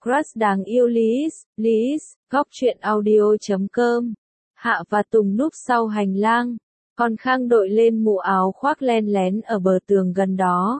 Crush đáng yêu Liz, góc truyện audio.com. Hạ và Tùng núp sau hành lang, còn Khang đội lên mũ áo khoác len lén ở bờ tường gần đó.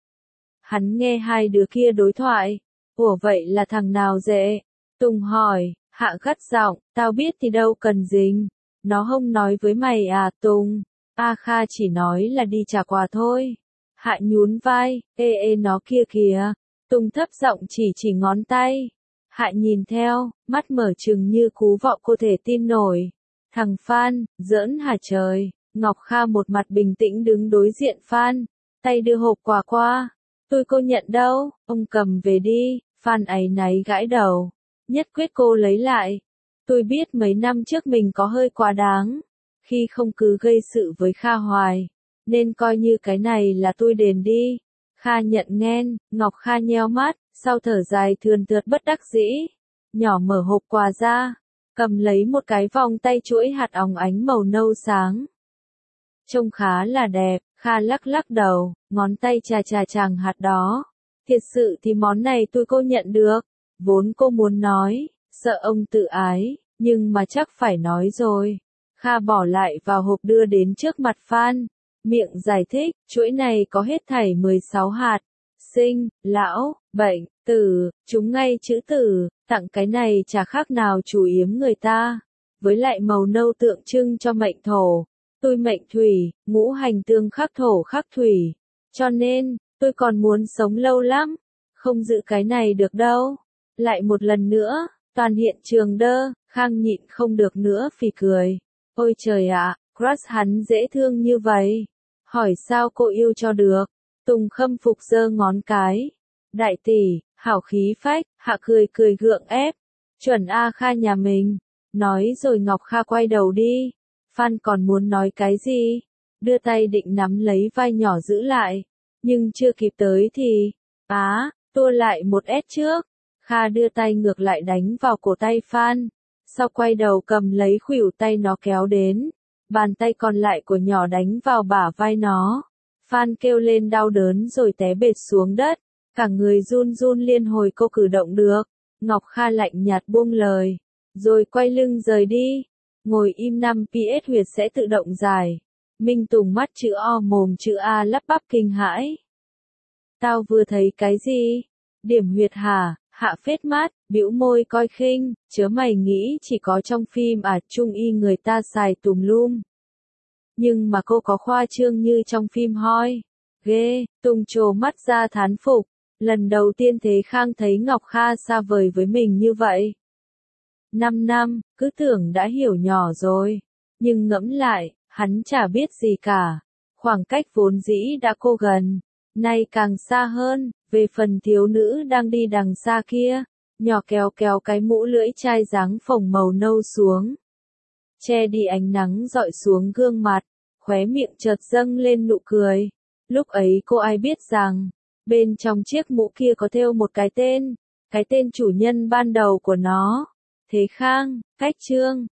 Hắn nghe hai đứa kia đối thoại. Ủa vậy là thằng nào dễ? Tùng hỏi. Hạ gắt giọng, tao biết thì đâu cần dính. Nó không nói với mày à Tùng? A Kha chỉ nói là đi trả quà thôi. Hạ nhún vai, ê nó kia kìa. Tùng thấp giọng chỉ ngón tay. Hạ nhìn theo, mắt mở trừng như cú vọ cô thể tin nổi. Thằng Phan, giỡn hả trời? Ngọc Kha một mặt bình tĩnh đứng đối diện Phan, tay đưa hộp quà qua. Tôi cô nhận đâu, ông cầm về đi. Phan áy náy gãi đầu. Nhất quyết cô lấy lại. Tôi biết mấy năm trước mình có hơi quá đáng, khi không cứ gây sự với Kha hoài, nên coi như cái này là tôi đền đi. Kha nhận nghen, Ngọc Kha nheo mắt, sau thở dài thườn thượt bất đắc dĩ. Nhỏ mở hộp quà ra, cầm lấy một cái vòng tay chuỗi hạt óng ánh màu nâu sáng. Trông khá là đẹp, Kha lắc lắc đầu, ngón tay chà chàng hạt đó. Thiệt sự thì món này tôi cô nhận được. Vốn cô muốn nói, sợ ông tự ái, nhưng mà chắc phải nói rồi. Kha bỏ lại vào hộp đưa đến trước mặt Phan, miệng giải thích, chuỗi này có hết thảy 16 hạt. Sinh, lão, bệnh, tử, chúng ngay chữ tử, tặng cái này chả khác nào chủ yếm người ta. Với lại màu nâu tượng trưng cho mệnh thổ, tôi mệnh thủy, ngũ hành tương khắc thổ khắc thủy. Cho nên, tôi còn muốn sống lâu lắm, không giữ cái này được đâu. Lại một lần nữa, toàn hiện trường đơ, Khang nhịn không được nữa phì cười. Ôi trời ạ, crush hắn dễ thương như vậy. Hỏi sao cô yêu cho được. Tùng khâm phục giơ ngón cái. Đại tỷ, hảo khí phách, Hạ cười gượng ép. Chuẩn A Kha nhà mình. Nói rồi Ngọc Kha quay đầu đi. Phan còn muốn nói cái gì? Đưa tay định nắm lấy vai nhỏ giữ lại. Nhưng chưa kịp tới thì, tua lại một ét trước. Kha đưa tay ngược lại đánh vào cổ tay Phan. Sau quay đầu cầm lấy khuỷu tay nó kéo đến. Bàn tay còn lại của nhỏ đánh vào bả vai nó. Phan kêu lên đau đớn rồi té bệt xuống đất. Cả người run run liên hồi cô cử động được. Ngọc Kha lạnh nhạt buông lời. Rồi quay lưng rời đi. Ngồi im 5 PS huyệt sẽ tự động giải. Minh Tùng mắt chữ O mồm chữ A lắp bắp kinh hãi. Tao vừa thấy cái gì? Điểm huyệt hả? Hạ phết mắt, bĩu môi coi khinh, chớ mày nghĩ chỉ có trong phim Trung y người ta xài tùm lum. Nhưng mà cô có khoa trương như trong phim hoi. Ghê, Tùng trồ mắt ra thán phục. Lần đầu tiên thế Khang thấy Ngọc Kha xa vời với mình như vậy. 5 năm, cứ tưởng đã hiểu nhỏ rồi. Nhưng ngẫm lại, hắn chả biết gì cả. Khoảng cách vốn dĩ đã cô gần, nay càng xa hơn. Về phần thiếu nữ đang đi đằng xa kia, nhỏ kéo cái mũ lưỡi chai dáng phồng màu nâu xuống. Che đi ánh nắng dọi xuống gương mặt, khóe miệng chợt dâng lên nụ cười. Lúc ấy cô ai biết rằng, bên trong chiếc mũ kia có thêu một cái tên chủ nhân ban đầu của nó. Thế Khang, Cách Trương.